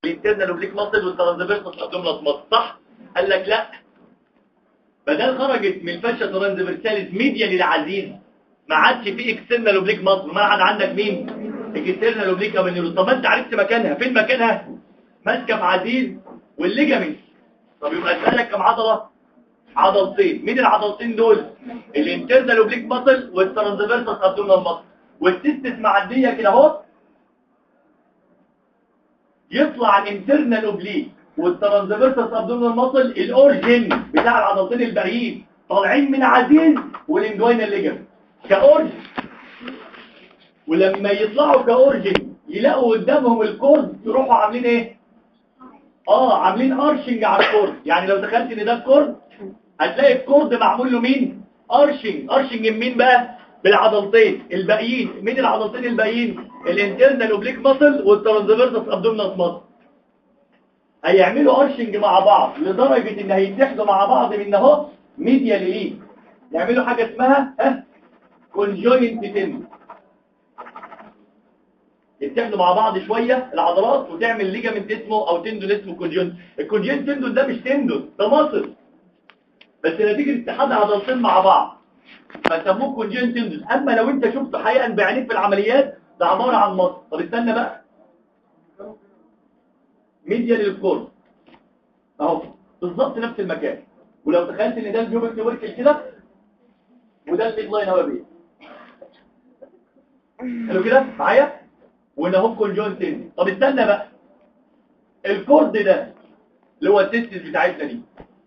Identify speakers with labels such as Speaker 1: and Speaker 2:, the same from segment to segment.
Speaker 1: الانترنال اوبليك ماسل والترانسفيرسال ابدومينال ماسل، صح؟ قال لك لا، بدل خرجت من الفاشيا ترانسفيرساليس ميديا للعزيز ما عادش في اكسترنال اوبليك ماسل، ما عاد عندك مين؟ اكسترنال اوبليك ابنيولوس. طب ما انت عرفت مكانها فين؟ مكانها ماسكه في عزيز والليجامنت. طب يبقى اسالك كم عضله؟ عضلتين. مين العضلتين دول؟ الانترنال اوبليك ماسل والترانسفيرسال ابدومينال ماسل. والسيستس معديه كده اهو، يطلع الانترنال اوبليك والترانسفيرسال ابدومينال ماسل الاورجن بتاع العضلتين الباقيين طالعين من عزيز والانجوينال ليجامنت كاورجن. ولما يطلعوا كاورجن يلاقوا قدامهم الكورد، يروحوا عاملين ايه؟ عاملين ارشنج على الكورد. يعني لو دخلت ان ده الكورد هتلاقي الكورد معمول له مين؟ ارشنج. ارشنج مين بقى؟ بالعضلتين الباقيين. مين العضلتين الباقيين؟ الانترنال اوبليك ماسل والترانسفيرسال ابدومينال ماسل. هيعملوا ارشنج مع بعض لدرجه ان هيتحدوا مع بعض من اهو ميديا ليه، يعملوا حاجه اسمها كونجوينت تندون. يتحدوا مع بعض شويه العضلات وتعمل ليجامنت اسمه او تندون اسمه كونجوينت. الكونجوينت تندون ده مش تندون، ده ماسل، بس نتيجه اتحاد عضلتين مع بعض فسموه كونجوينت تندون. اما لو انت شفته حقيقه بعينيك في العمليات ده عباره عن ماسل. طب استنى بقى، ميديا للكورد اهو بالظبط نفس المكان. ولو تخيلت ان ده البيوبك وركل كده وده الميد لاين هو بيه، حلو كده معايا؟ وان اهو كونجوينت تندون. طب استنى بقى، الكورد ده اللي هو التستس بتاعتنا دي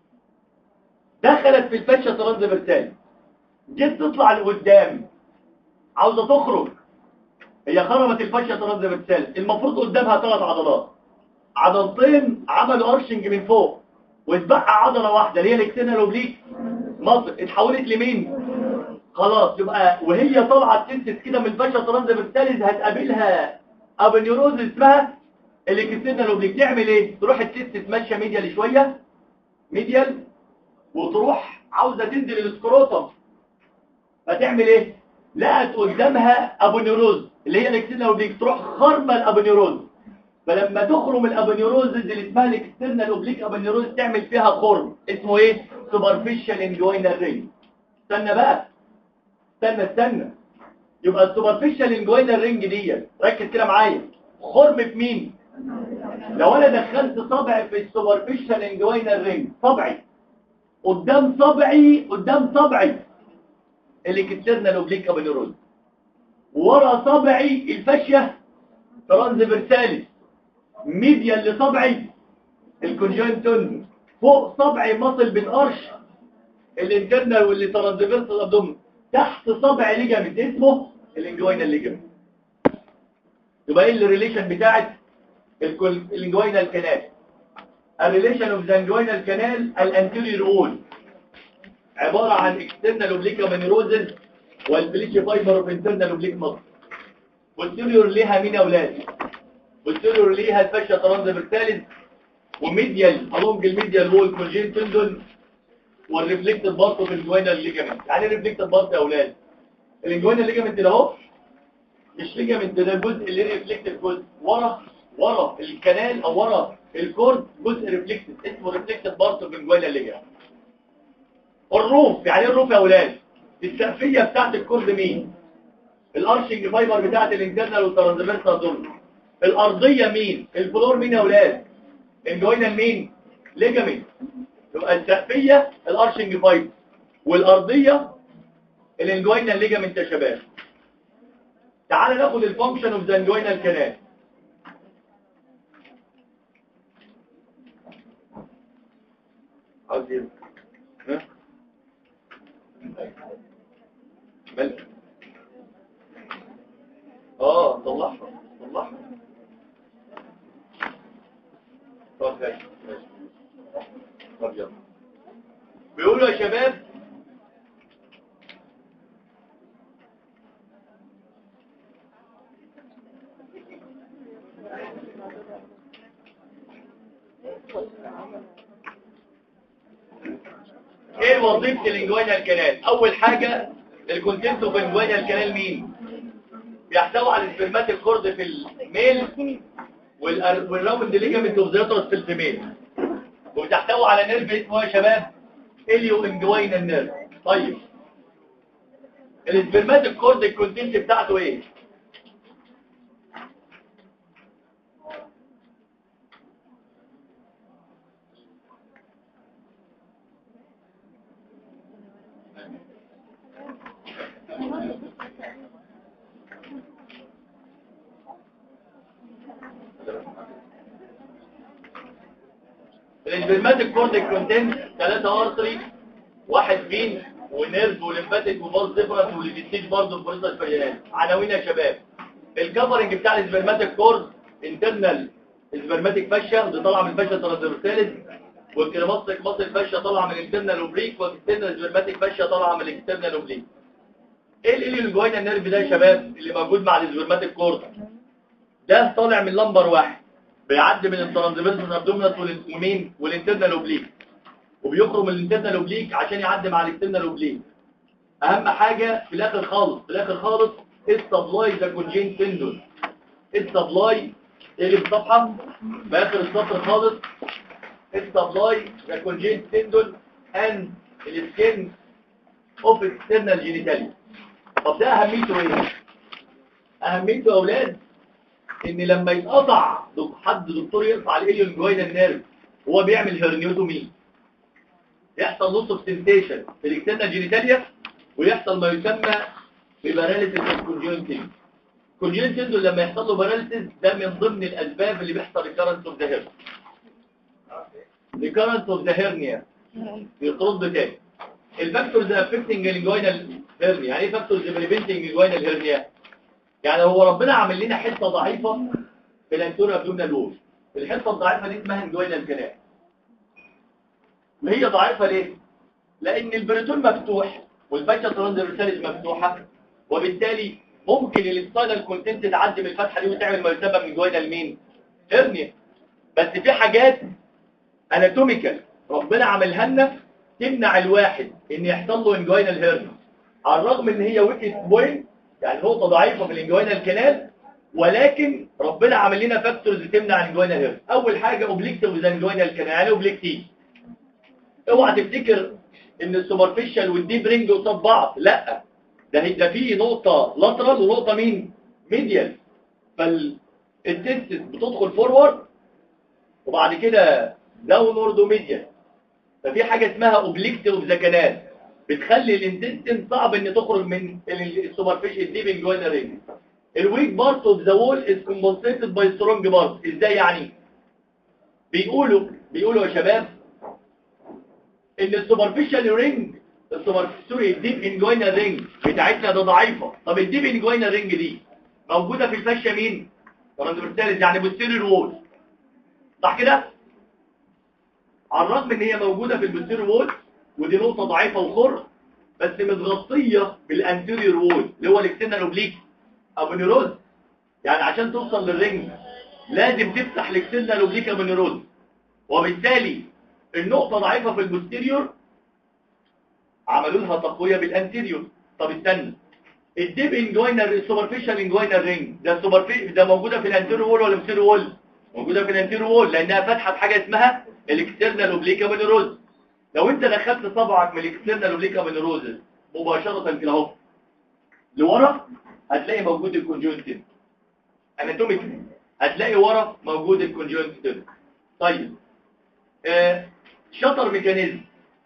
Speaker 1: دخلت في الفاشيا ترانسفيرسال، جيت تطلع لقدام عاوزه تخرج، هي خرمت الفاشيا ترانسفيرسال، المفروض قدامها 3 عضلات، عضلتين عملوا ارشنج من فوق واتبقى عضله واحده اللي هي الاكسترنال اوبليك ماسل، اتحولت لمين؟ خلاص يبقى وهي طالعه تنسس كده من الفاشيا ترانسفيرسال هتقابلها ابنيوروز اسمها الاكسترنال اوبليك. تعمل ايه؟ تروح التستس ماشيه ميديال شويه ميديال وتروح عاوزه تنزل السكروتم، فتعمل ايه؟ لقت قدامها ابونيوروز اللي هي الاكسترنال اوبليك، تروح خرمه الابونيوروز. فلما تخرم الابونيوروز اللي اسمها الاكسترنال اوبليك ابونيوروز تعمل فيها خرم اسمه ايه؟ سوبرفيشال انجوينال رينج. استنى بقى، استنى يبقى السوبرفيشال انجوينال رينج دي ركز كده معايا، خرم في مين؟ لو انا دخلت صبعي في السوبرفيشال انجوينال رينج، صبعي قدام صبعي الاكسترنال اوبليك ابونيوروز، ورا صبعي الفاشيا ترانسفيرساليس، ميديال لصبعي الكونجوينت تندون، فوق صبعي ماسل بالقرش الانترنال واللي ترانسفيرسال ابدومين، تحت صبعي ليجامنت اسمه الانجوينال ليجامنت. يبقى ايه الريليشن بتاعت الانجوينال كانال؟ الريليشن اوف ذا انجوينال كانال الانتيريور وول عباره عن اكسترنال اوبليك ابونيوروزز والبليتش فايبر اوف انترنال اوبليك ماسل. والسيريور ليها مين يا اولاد؟ والسيريور ليها الفاشيا ترانسفيرساليس، وميديال along الميديال وول كونجين تندون، والريفلكتد بارت اوف الانجوينال ليجامنت. يعني ريفلكتد بارت يا اولاد؟ الانجوينال ليجامنت ده اهو مش ليجامنت، ده الجزء اللي ريفلكتد، جزء ورا الكنال او ورا الكورد، جزء ريفلكتد اسمه ريفلكتد بارت اوف الانجوينال ليجامنت. الروف، يعني ايه الروف يا اولاد؟ السقفيه بتاعت الكورد مين؟ الارشنج فايبر بتاعت الانترنال والترانسفيرسال دول. الارضيه مين؟ الفلور مين يا اولاد؟ الجوينال مين؟ ليجامنت. يبقى السقفيه الارشنج فايبر والارضيه الانجوينال ليجامنت يا شباب. تعال ناخد الفانكشن اوف ذا انجوينال كانال. عاوزين ملك طلعها طب ماشي طب يلا. بيقولوا يا شباب ايه وظيفه الانجوينال كانال؟ اول حاجه الكونتنت اوف الانجوينال كانال مين؟ بيحتوي على السبرمات الكورد في الميل والراوند ليجامنت اوف ذا يوترس في الفيميل، وبتحتوي على نيرف اسمه يا شباب اليو انجوينال نيرف. طيب السبرماتيك كورد الكونتنت بتاعته ايه؟ السبرماتيك كورد الكونتنت 3 ارتري، واحد فين ونيرف وليمفاتيك وباص ديفرنت والستيج برضه في بروسس فريان. عناوين يا شباب: الكفرنج بتاع السبرماتيك كورد انترنال سبرماتيك فاشيا، ودي طالعه من الفاشيا ترانسفيرساليس، والكريماستيك ماسل فاشيا طالعه من الانترنال اوبليك، والاكسترنال سبرماتيك فاشيا طالعه من الاكسترنال اوبليك. ايه الانجوينال نيرف ده يا شباب اللي موجود مع السبرماتيك كورد؟ ده طالع من لمبر واحد، بيعدي من الترانسفيرسال ابدومينال والمين والانترنال اوبليك، وبيخرج من الانترنال اوبليك عشان يعدي مع الاكسترنال اوبليك. اهم حاجه في الاخر خالص، في الاخر خالص السبلاي ذا كونجين تندون. السبلاي اللي الصفحه في اخر السطر خالص، السبلاي ذا كونجين تندون اند السكين اوف اكسترنال جينيتاليا. طب ده اهميته ايه؟ اهميته يا اولاد ان لما يتقطع حد دكتور يقطع الاليون جوينال نيرف هو بيعمل هرنيوتومي، يحصل لوس اوف سنسيشن في الاكسترنال جينيتاليا، ويحصل ما يسمى بباراليسيس الكونجنتيف. الكونجنتيف لما يحصل له باراليسيس ده من ضمن الاسباب اللي بيحصل ريكارنس اوف ذا هيرنيا. ريكارنس اوف ذا هيرنيا يطرد تاني. الفاكتورز افكتنج الجوينال هيرنيا، يعني ايه فاكتورز بريفنتنج الجوينال هيرنيا؟ يعني هو ربنا عامل لنا حته ضعيفه في الانتوريور ابدومينال وول، الحته الضعيفه دي اسمها الجوينال كانال. وهي ضعيفه ليه؟ لان البريتون مفتوح والفاشيا ترانسفيرساليس مفتوحه، وبالتالي ممكن السباينال كونتنت تعدي من الفتحه دي وتعمل ما يسمى من جوينال مين؟ هرنيا. بس في حاجات اناتوميكال ربنا عملها لنا تمنع الواحد ان يحصل له انجوينال هيرنيا، على الرغم ان هي ويكت بوينت، يعني نقطه ضعيفه في الانجوينال كانال، ولكن ربنا عمل لنا فاكتورز تمنع الانجوينال هيرنيا. اول حاجه اوبليكتيف انجوينال كانال، يعني اوبليكتيف. اوعى تفتكر ان السوبرفيشال والديب رينج قصاد بعض، لا، ده في نقطه لاترال ونقطه مين؟ ميديال. فالتستس بتدخل فورورد وبعد كده داونورد وميديال، ففي حاجه اسمها اوبليكتيف اوف ذا كانال بتخلي الانتستين صعب ان تخرج من السوبرفيشال الديب انجوينال رينج. الويك بارت اوف ذا وول از كومبنسيتد باي سترونج بارت. ازاي يعني؟ بيقولوا يا شباب ان السوبرفيشال رينج، الديب انجوينال رينج بتاعتنا ده ضعيفه. طب الديب انجوينال رينج دي موجوده في الفاشيه مين؟ ترانسفيرساليس، يعني بوستيريور وول، صح كده؟ على الرغم ان هي موجوده في البوستيريور وول ودي نقطه ضعيفه وخر، بس متغطيه بالانتيريور وول اللي هو الاكسترنال اوبليك ابونيروز. يعني عشان توصل للرينج لازم تفتح الاكسترنال اوبليك ابونيروز، وبالتالي النقطة ضعيفة في البوستيريور عملوا لها تقوية بالانتيريور. طب استنى، الديب انجوينال السوبرفيشال انجوينال رينج ده موجودة في الانتيريور وول ولا البوستيريور وول؟ موجودة في الانتيريور وول لانها فاتحة بحاجة اسمها الاكسترنال اوبليك ابونيروز. لو انت دخلت صبعك من الاكسترنال اوبليك ابونيروز مباشرة كده اهو لورا هتلاقي موجود الكونجونكتيف. اناتوميكلي هتلاقي ورا موجود الكونجونكتيف. طيب شطر ميكانيزم.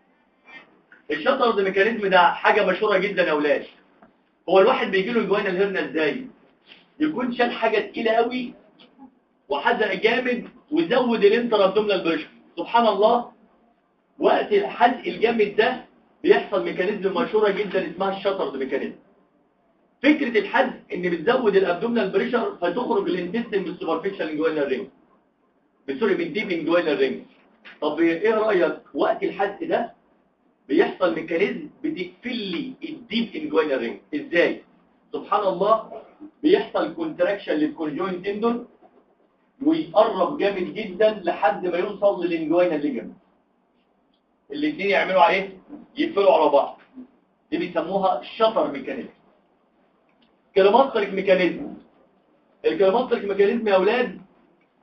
Speaker 1: الشطر ميكانيزم ده حاجة مشهورة جدا يا اولاد. هو الواحد بيجي له الجوينال هيرنيا ازاي؟ يكون شال حاجة تقيلة قوي وحزق جامد وزود الانتر ابدومينال بريشر. سبحان الله، وقت الحزق الجامد ده بيحصل ميكانيزم مشهورة جدا اسمها الشطر ميكانيزم. فكرة الحزق ان بتزود الابدومينال بريشر فتخرج الانتستين بالسوبرفيشال انجوينال رينج، سوري بالديب انجوينال رينج. طب ايه رأيك وقت الحزق ده بيحصل ميكانيزم بتقفل لي الديب انجوينال رينج؟ ازاي؟ سبحان الله، بيحصل كونتراكشن للكونجوين تندون ويقرب جامد جدا لحد ما يوصل للانجوينال ليجمنت، الاثنين يعملوا عليه يقفلوا على بعض. دي بيسموها شطر ميكانيزم. كلاماتريك ميكانيزم. الكلاماتريك ميكانيزم يا اولاد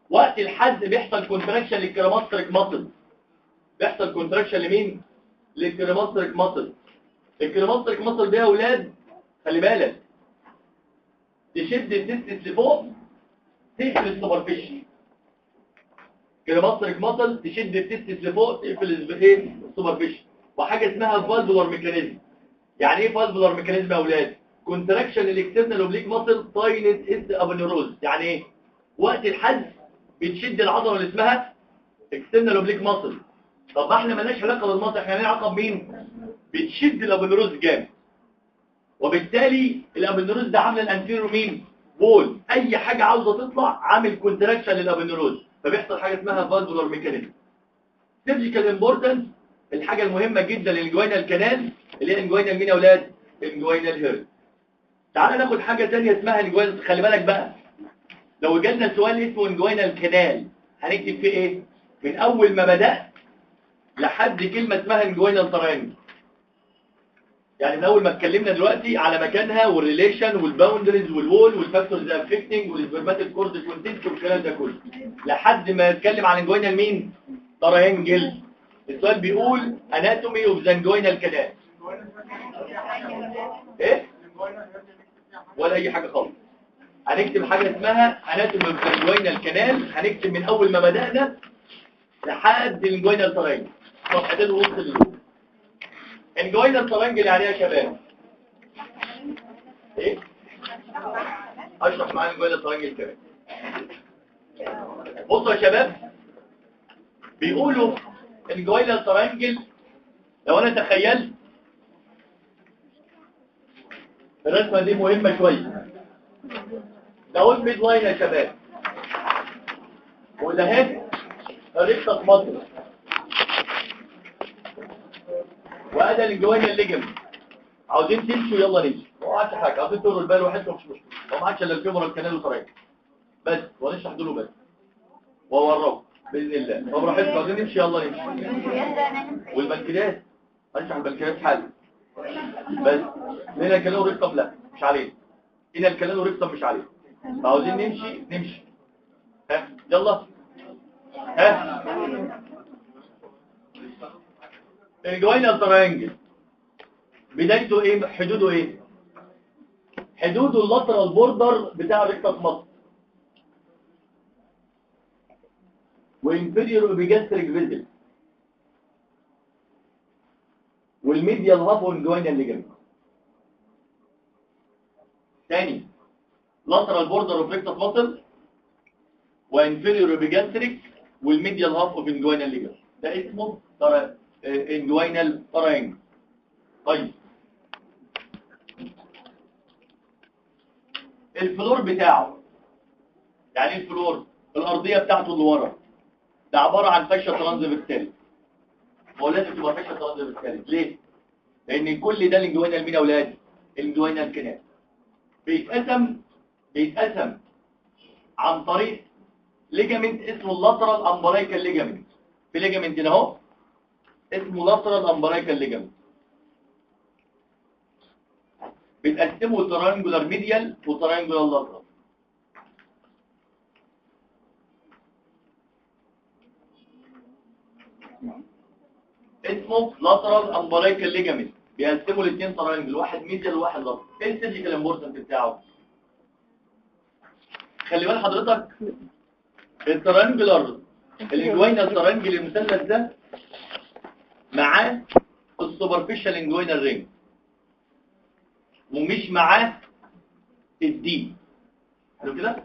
Speaker 1: وقت الحز بيحصل كونتراكشن للكريماستريك ماسل. بيحصل كونتراكشن لمين؟ للكريماستريك ماسل. الكريماستريك ماسل ده يا اولاد خلي بالك تشد التستس لفوق تقفل السوبرفيشن. كريماستريك ماسل تشد التستس لفوق تقفل ايه السوبرفيشن. وحاجه اسمها فالفولار ميكانيزم. يعني ايه فالفولار ميكانيزم يا اولاد؟ كونتراكشن الاكسترنال اوبليك ماسل تاينت اس ابنيروز. يعني ايه؟ وقت الحز بتشد العضله اللي اسمها اكسترنال اوبليك ماسل. طب ما احنا مالناش علاقه بالماسل، احنا لنا علاقه بمين؟ بتشد الابنيروز جامد، وبالتالي الابنيروز ده عامل الانتيريور مين؟ وول. اي حاجه عاوزه تطلع عامل كونتراكشن للابنيروز، فبيحصل حاجه اسمها فالفولار ميكانيزم. سيرجيكال امبورتنس الحاجه المهمه جدا للجوينال كانال اللي هي الجوينال مين يا اولاد؟ الجوينال هيرت. تعال ناخد حاجه ثانيه اسمها الجوينال. خلي بالك بقى لو جالنا سؤال اسمه الجوينال كانال هنكتب فيه ايه؟ من اول ما بدات لحد كلمه اسمها الجوينال ترانجل. يعني من اول ما اتكلمنا دلوقتي على مكانها والريليشن والباوندريز والوول والفاكتورز افكتنج والسبرماتيك كورد كونتنت والكلام ده كله لحد ما نتكلم عن الجوينال مين؟ ترانجل. السؤال بيقول اناتومي اوف ذا جوينال كانال. ايه؟ ولا اي حاجه خالص. هنكتب حاجه اسمها اناتومي اوف ذا جوينال كانال. هنكتب من اول ما بدانا لحد الجوينال ترانجل صفحتين ونص دول. الجوينال ترانجل يعني ايه يا شباب؟ ايه؟ اشرح معايا الجوينال ترانجل كمان. بصوا يا شباب بيقولوا الجوينال ترانجل لو انا تخيلت الرسمه دي مهمه شويه. ده الميد لاين يا شباب، وده هيد ريكتس ماسل، وادي الجوينال ليجمنت. عاوزين تمشوا يلا نمشي، ما عادش حاجه. عاوزين تقولوا البال وحدكم مش مشكله، ما عادش الا الكاميرا الكنال وطريق بس، ونشرح دول بس واوراكم باذن الله. طب راحتكم عاوزين نمشي يلا نمشي. والبنكرياس هنشرح البنكرياس حاجه بس. هنا الكنال وريكتم لا مش عليه، هنا الكنال وريكتم مش عليه. عاوزين نمشي نمشي. ها يلا ها. الجوينال ترانجل بدايته ايه؟ حدوده ايه؟ حدوده اللاترال بوردر بتاع الريكتس ماسل وانفيريور اوبيجاستريك فيزل والميديال هاف والجوينال ليجمنت. ثاني لاترال بوردر اوف ريكتس ماسل وانفيريور اوبيجاستريك والميديال هاف اوف الجوينال ليجمنت. ده اسمه الجوينال ترانجل. طيب الفلور بتاعه يعني ايه الفلور؟ الارضيه بتاعته اللي ورا ده عباره عن فاشيا ترانزفيرساليس. هو لازم تبقى فاشيا ترانزفيرساليس ليه؟ لان كل ده الجوينال مين يا اولاد؟ الجوينال كانال. بيتقسم عن طريق ليجامنت اسمه اللاترال امبرايكال ليجامنت. في ليجامنت هنا اهو اسمه لاترال امبرايكال ليجامنت. بتقسمه ترانجولار ميديال وترانجولار لاترال. اسمه لاترال امبرايكال ليجامنت. بيقسموا الاثنين ترانجل، واحد ميديال وواحد لاترال. ايه السيرجيكال امبورتنس بتاعه؟ خلي بال حضرتك الترانجولار الجوينال ترانجل المثلث ده معاه السوبرفيشال انجوينال رينج ومش معاه الدي. حلو كده؟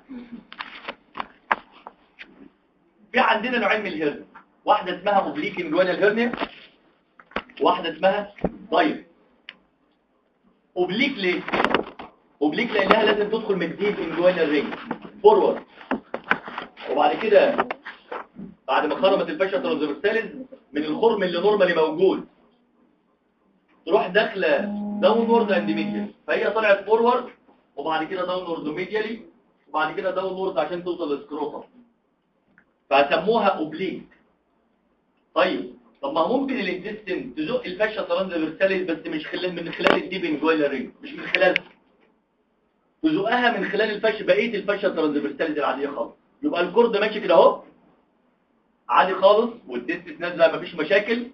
Speaker 1: في عندنا نوعين من الهرنيا، واحده اسمها اوبليك انجوينال هرنيا، واحده اسمها دايركت. اوبليك ليه؟ اوبليك لانها لازم تدخل من الديب انجوينال رينج فورورد، وبعد كده بعد ما خرمت الفاشيا ترانزفيرساليس من الخرم اللي نورمالي موجود تروح داخله داونورد اند ميديال، فهي طلعت فورورد وبعد كده داونورد ميديالي وبعد كده داونورد عشان توصل للسكروتم، فسموها اوبليك. طيب طب ما ممكن الانتستين تزق الفاشيا ترانزفيرساليس بس مش من خلال الديب انجوينال رينج، مش من خلالها، تزقها من خلال الفاشيا بقيه الفاشيا ترانزفيرساليس العاديه خالص. يبقى الكورد ماشي كده اهو عادي خالص، والتستس نازله مفيش مشاكل،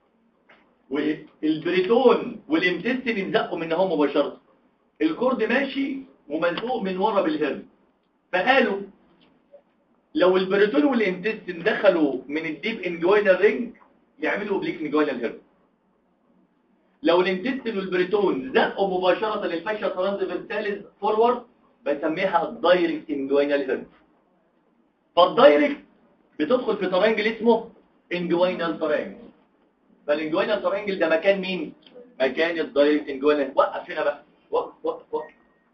Speaker 1: والبريتون والانتستين ينزقوا من اهو مباشره. الكورد ماشي ومزقوق من ورا بالهرن. فقالوا لو البريتون والانتستين دخلوا من الديب انجوينال رينج يعملوا اوبليك انجوينال هيرن. لو الانتستين والبريتون زقوا مباشره للفاشيا ترانسفيرساليس فورورد بسميها الدايركت انجوينال هيرن. فالدايركت بتدخل في ترانجل اسمه انجوينال ترانجل. فالانجوينال ترانجل ده مكان مين؟ مكان الدايركت انجوينال. وقف هنا بقى، وقف.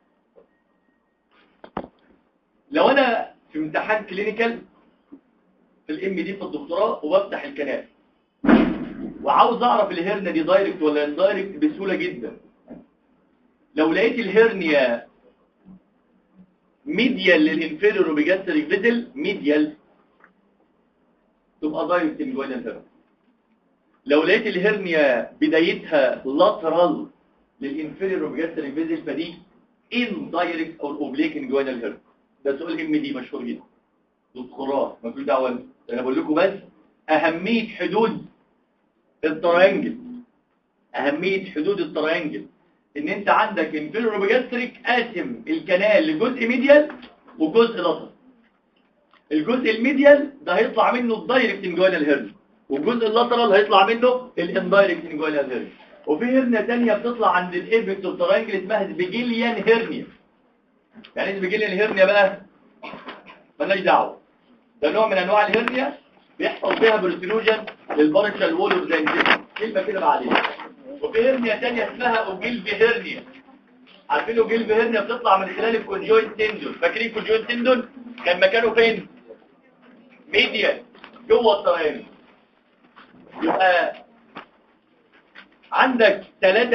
Speaker 1: لو انا في امتحان كلينيكال في الام دي في الدكتوراه وبفتح الكنال وعاوز اعرف الهرنه دي دايركت ولا اندايركت بسهوله جدا. لو لقيت الهرنيا ميديال للانفيريور روبيجاستريك فيزل ميديال تبقى دايركت انجوينال هيرن. لو لقيت الهرنيا بدايتها لاترال للانفيريور روبيجاستريك فيزل فدي اندايركت او اوبليك انجوينال هيرن. ده سؤال ام دي مشهور جدا دكتوراه مالكوش دعوه. انا بقول لكم بس اهميه حدود التريانجل. اهميه حدود التريانجل ان انت عندك انفيريور روبيجاستريك قاسم الكنال لجزء ميديال وجزء لاترال. الجزء الميديال ده هيطلع منه الدايركت انجوينال هيرن، والجزء اللاترال هيطلع منه الاندايركت انجوينال هيرن. وفي هرنه ثانيه بتطلع عند الايبكس اوف تريانجل اسمها سبيجيليان هيرنيا. يعني سبيجيليان هيرنيا بقى مالناش دعوه، ده نوع من انواع الهرنيا بيحصل فيها بروتينوجن للبارشال وول اوف ذا انتستين. كلمه كده بعدين. وفي هرنيا ثانيه اسمها اوجيلفي هرنيا. عارفين اوجيلفي هرنيا بتطلع من خلال الكونجوينت تندون. فاكرين الكونجوينت تندون كان مكانه فين؟ ميديال جوه التريانجل. يبقى عندك ثلاثه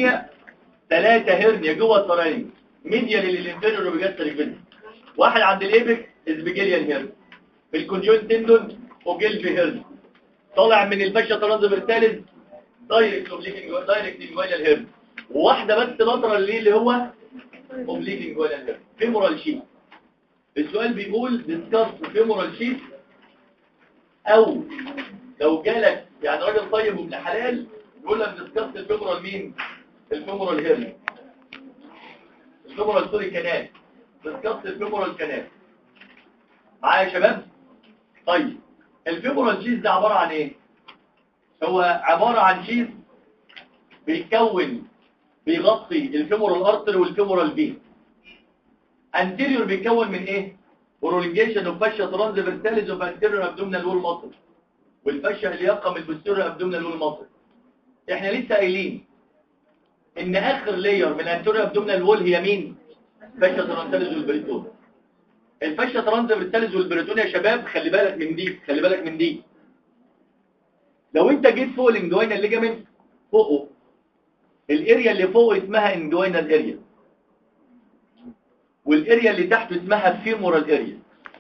Speaker 1: هرنيا جوه التريانجل ميديال للانفيريور روبيجاستريك فيزل. واحد عند الايبكس سبيجيليان هيرن، في الكونجوينت تندون اوجيلفي هيرن، طالع من الفاشيا ترانسفيرساليس دايركت انجوينال هيرن، وواحده بس لاترال ليه اللي هو اوبليك انجوينال هيرن. فيمورال شيت. السؤال بيقول ديسكاس فيمورال شيت، او لو جالك يعني راجل طيب وابن حلال يقول لك ديسكاس الفيمورال مين؟ الفيمورال هيرن، الفيمورال سوري كانال، ديسكاس الفيمورال كانال. معايا يا شباب؟ طيب الفيمورال شيز ده عبارة عن ايه؟ هو عبارة عن شيز بيغطي الفيمورال ارتر والفيمورال فين. انتيريور بيتكون من ايه؟ برولونجيشن اوف فاشيا ترانسفيرساليس اوف انتيريور ابدومينال وول ماسل، والفاشيا الياقه من البوستيريور ابدومينال وول ماسل. احنا لسه قايلين ان اخر لاير من الانتيريور ابدومينال وول هي مين؟ فاشيا ترانسفيرساليس والبريتون. الفاشيا ترانسفيرساليس والبريتون يا شباب خلي بالك من دي. لو انت جيت فوق الانجوينال ليجامنت فوقه، الاريا اللي فوق اسمها انجوينال اريا، والاريا اللي تحت اسمها فيمورال اريا،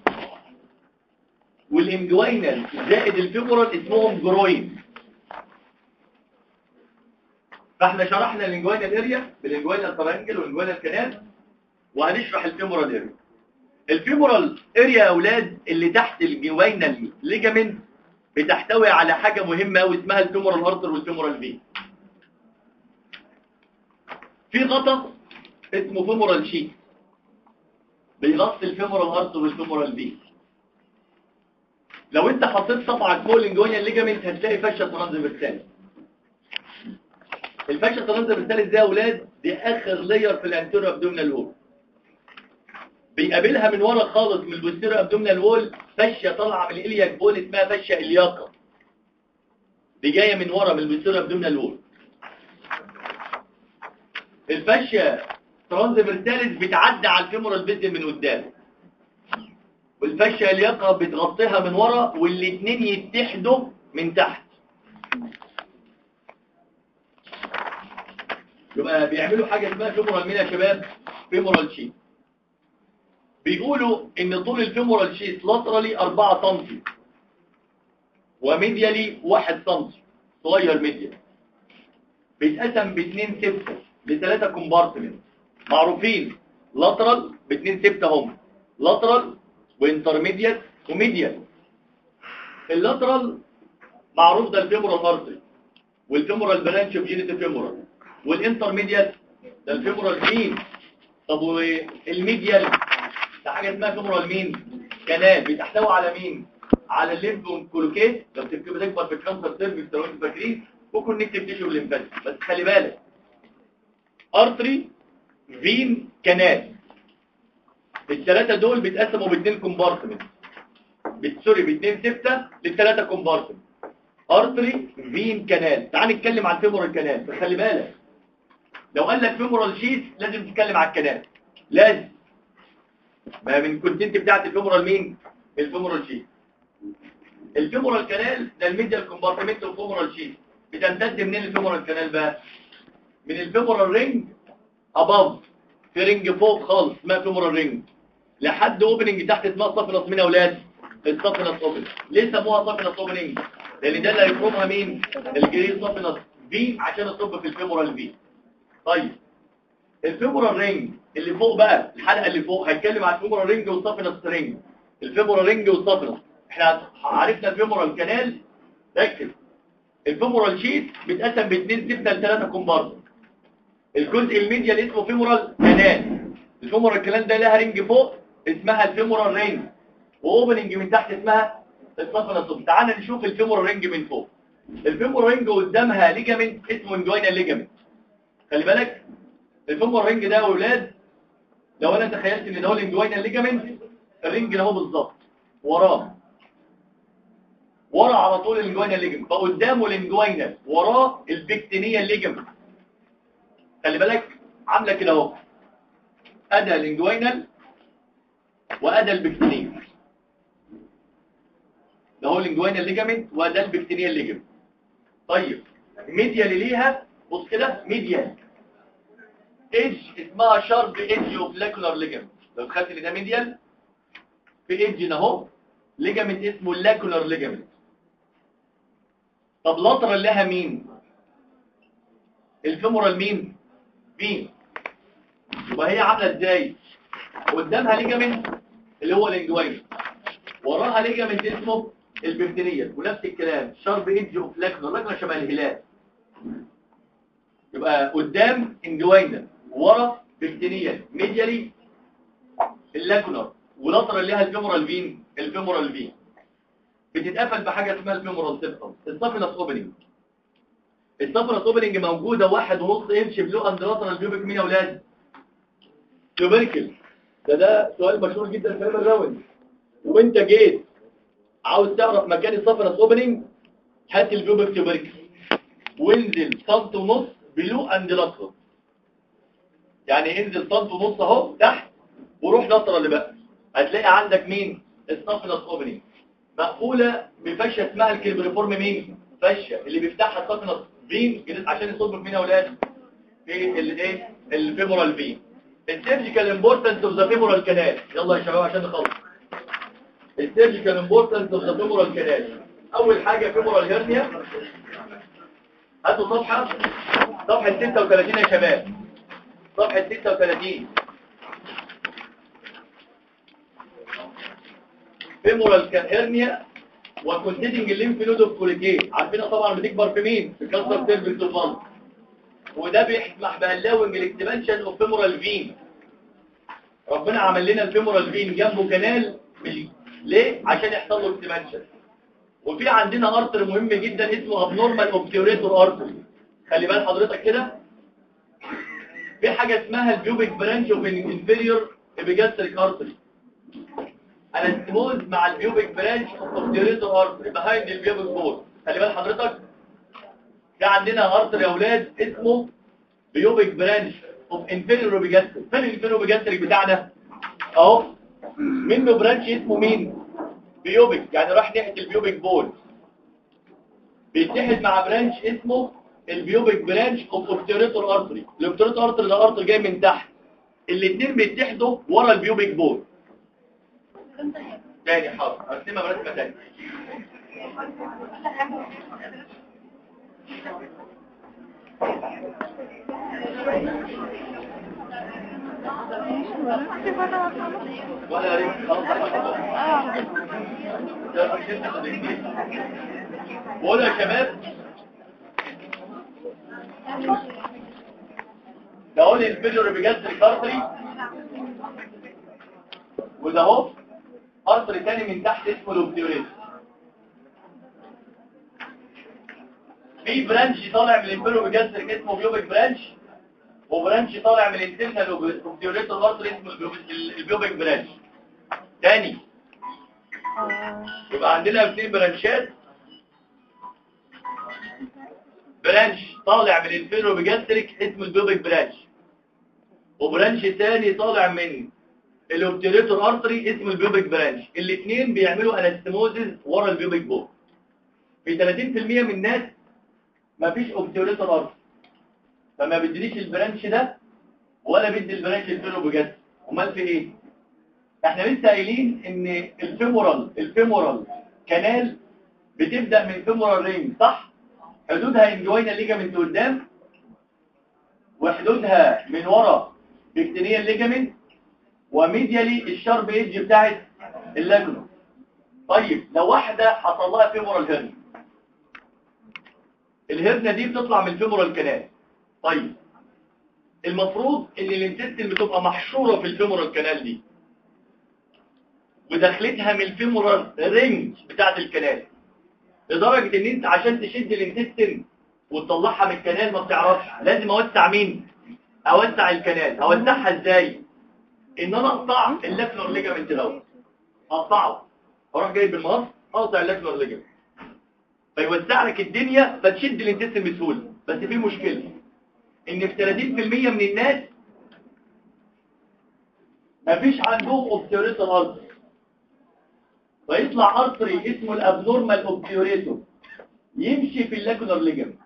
Speaker 1: والانجوينال زائد الفيمورال اسمهم جروين. فاحنا شرحنا الانجوينال اريا بالانجوينال ترانجل والانجوينال كانال، وهنشرح الفيمورال اريا. الفيمورال اريا يا اولاد اللي تحت الجوينال ليجامنت بتحتوي على حاجه مهمه قوي اسمها الفيمورال ارتر والفيمورال فين. في غطاء اسمه فيمورال شيت بيغطي الفيمورال ارتر والفيمورال فين. لو انت حطيت صبعك فوق الانجوينال ليجامنت هتلاقي فاشيا ترانسفيرساليس. الفاشيا ترانسفيرساليس دي يا اولاد دي اخر لاير في الانتيريور ابدومينال وول. بيقابلها من ورا خالص من البوستيريور ابدومينال وول فاشيا طالعه من الالياك بول اسمها فاشيا الياقه. دي جايه من ورا من البوستيريور ابدومينال وول. الفاشيا ترانسفيرساليس بتعدي على الفيمورال فيزل من قدام، والفاشيا الياقه بتغطيها من ورا، والاثنين يتحدوا من تحت. يبقى بيعملوا حاجه اسمها فيمورال مين يا شباب؟ فيمورال شيت. بيقولوا ان طول الفيمورال شيت لاترالي 4 سم وميديالي 1 سم، صغير ميديال. بيتقسم ب 2 سبتة ل3 كومبارتمنت معروفين. لاترال ب 2 سبتة هم، لاترال وانترميديت وميديال. اللاترال معروف ده الفيمورال ارتري والفيمورال برانش اوف جينيتال فيمورال، والانترميديت ده الفيمورال فين. طب والميديال ده حاجه اسمها فيمورال مين كانال، بتحتوي على مين؟ على الليمف كولوكيت. لو بتكبر في الكانسر سيرفيس لو انتوا فاكرين، ممكن نكتب تيشو الليمفاتيك، بس خلي بالك ارتري فين كانال الثلاثه دول بيتقسموا باثنين كومبارتمنت، سوري باثنين سته للثلاثه كومبارتمنت، ارتري فين كانال. تعال نتكلم عن الفيمورال كانال، بس خلي بالك لو قال لك فيمورال شيث لازم تتكلم على الكانال، لازم ما من الكونتنت بتاعت الفيمورال مين؟ الفيمورال شيث. الفيمورال كانال ده الميديال كومبارتمنت والفيمورال شيث. بتمتد منين الفيمورال كانال بقى؟ من الفيمورال رينج اباف، في رينج فوق خالص اسمها فيمورال رينج، لحد اوبننج تحت اسمها صافنس. مين يا اولاد؟ الصافنس اوبننج. ليه سموها صافنس اوبننج؟ لان ده اللي هيفرمها مين؟ الجري صافنس في عشان تصب في الفيمورال في. طيب الفيمورال رينج اللي فوق بقى، الحلقه اللي فوق هيتكلم عن الفيمورال رينج والصافنس رينج. الفيمورال رينج والصافنس احنا عرفنا الفيمورال كانال. ركز، الفيمورال شيت بيتقسم باثنين سته لثلاثه كومبارتمنت. الجزء الميديال اسمه فيمورال كانال. الفيمورال كانال ده لها رينج فوق اسمها الفيمورال رينج، واوبننج من تحت اسمها الصافنس. تعال نشوف الفيمورال رينج من فوق. الفيمورال رينج قدامها ليجامنت اسمه انجوينال ليجامنت. خلي بالك الفيمورال رينج ده يا اولاد، لو انا تخيلت ان ده هو الانجوينال ليجامنت، الرينج ده هو بالظبط وراه، ورا على طول الانجوينال ليجامنت، فقدامه الانجوينال، وراه البكتينيال ليجامنت. خلي بالك عامله كده اهو، ادى الانجوينال وادى البكتينيال، ده هو الانجوينال ليجامنت وادى البكتينيال ليجامنت. طيب ميديال ليها، بص كده ميديال ايدج اسمها شارب ايدج اوف لاكولار ليجامنت. لو خدت ان ده ميديال في ايدج اهو ليجامنت اسمه اللاكولار ليجامنت. طب لاترال لها مين؟ الفيمورال مين؟ فين. يبقى هي عامله ازاي؟ قدامها ليجامنت اللي هو الانجوينال، وراها ليجامنت اسمه البكتيريال، ونفس الكلام شارب ايدج اوف لاكولار شبه الهلال. يبقى قدام انجوينال، ورا بكتيريال، ميديالي اللاكولار، ولاترال لها الفيمورال فين. الفيمورال فين بتتقفل بحاجه اسمها الفيمورال سيبتم. الصافنس اوبننج، الصافنس اوبننج موجوده 1.5 انش بلو اند لاترال بيوبك. مين يا اولاد؟ تيوبركل. ده سؤال مشهور جدا في علم الراوند، وانت جيت عاوز تعرف مكان الصافنس اوبننج، هات البيوبك تيوبركل وانزل سنت ونص بلو اند لاترال. يعني انزل سنت ونص اهو تحت وروح لاترال اللي بقى، هتلاقي عندك مين؟ الصافنس اوبننج مقفوله بفشه اسمها الكليبريفورم. مين؟ فشه اللي بيفتحها الصافنس فين عشان يصب في مين يا اولاد؟ في الايه؟ الفيمورال فين. السيرجيكال امبورتنس اوف ذا فيمورال كانال. يلا يا شباب عشان نخلص. السيرجيكال امبورتنس اوف ذا فيمورال كانال. اول حاجه فيمورال هيرنيا. هاتوا صفحه 36 يا شباب، صفحه 36. فيمورال هيرنيا وكونتيننج الليمف نود اوف كوليكي، عارفينها طبعا بتكبر في مين؟ في كانسر سيرفيس الفالف، وده بيسمح بهلاوج الاكسبانشن اوف فيمورال فين. ربنا عمل لنا الفيمورال فين جنبه كانال ليه؟ عشان يحصل له اكسبانشن. وفي عندنا ارتر مهم جدا اسمه ابنورمال اوبتيوريتور ارتر. خلي بال حضرتك كده، في حاجه اسمها البيوبيك برانش اوف انفيريور ابيجاستريك ارتري، انستموز مع البيوبيك برانش اوف اوبتيوريتور ارتري بيهايند البيوبيك بول. خلي بال حضرتك، في عندنا ارتر يا اولاد اسمه بيوبيك برانش اوف انفيريور ابيجاستريك. فين الانفيريور ابيجاستريك بتاعنا؟ اهو منه برانش اسمه مين؟ بيوبيك، يعني راح ناحيه البيوبيك بول، بيتحد مع برانش اسمه البيوبيك برانش اوف اوبتيوريتور ارتري. الاوبتيوريتور ارتري ده ارتر جاي من تحت، الاثنين بيتحدوا ورا البيوبيك بول. تاني حاضر ارسمها برسمه تانيه. ولا ريت خلاص. بقول يا شباب ده اقول الفيجر بجد الكارتري، وده اهو ارتري تاني من تحت اسمه الاوبتيوريت. في برانش طالع من الفيجر بجد اسمه بيوبيك برانش، وبرانش طالع من الانترنال اوبتيوريت الارتري اسمه البيوبيك برانش تاني. يبقى عندنا 2 برانشات، برانش طالع من الفيرو بيجاستريك اسمه البيوبيك برانش، وبرانش تاني طالع من الاوبتيوريتور ارتري اسمه البيوبيك برانش. الاثنين بيعملوا انستموزيس ورا البيوبيك بون. في 30% من الناس مفيش اوبتيوريتور ارتري، فما بيدينيش البرانش ده ولا بيدي البرانش الفيرو بيجاستريك. امال في ايه؟ احنا لسه قايلين ان الفيمورال كانال بتبدا من فيمورال رينج، صح؟ حدودها انجوينال ليجامنت قدام، وحدودها من ورا بكتينيال ليجامنت، وميديالي الشارب ايدج بتاعت اللاجنو. طيب لو واحده حصل لها فيمورال هيرن، الهرنه دي بتطلع من الفيمورال كانال. طيب المفروض ان الانتستين بتبقى محشوره في الفيمورال كانال دي، ودخلتها من الفيمورال رينج بتاعت الكنال، لدرجة ان انت عشان تشد الانتستين وتطلعها من الكنال ما بتعرفش. لازم اوسع مين؟ اوسع الكنال. اوسعها ازاي؟ ان انا اقطع اللافنر ليجامنت دوت، اقطعه، اروح جايب بالمقص اقطع اللافنر ليجامنت، فيوسع لك الدنيا فتشد الانتستين بسهوله. بس في مشكله ان في 30% من الناس مفيش عندهم اوبتيوريتال ارتري، فيطلع ارتري اسمه الابنورمال اوبتيوريتور يمشي في اللاكونر ليجامنت.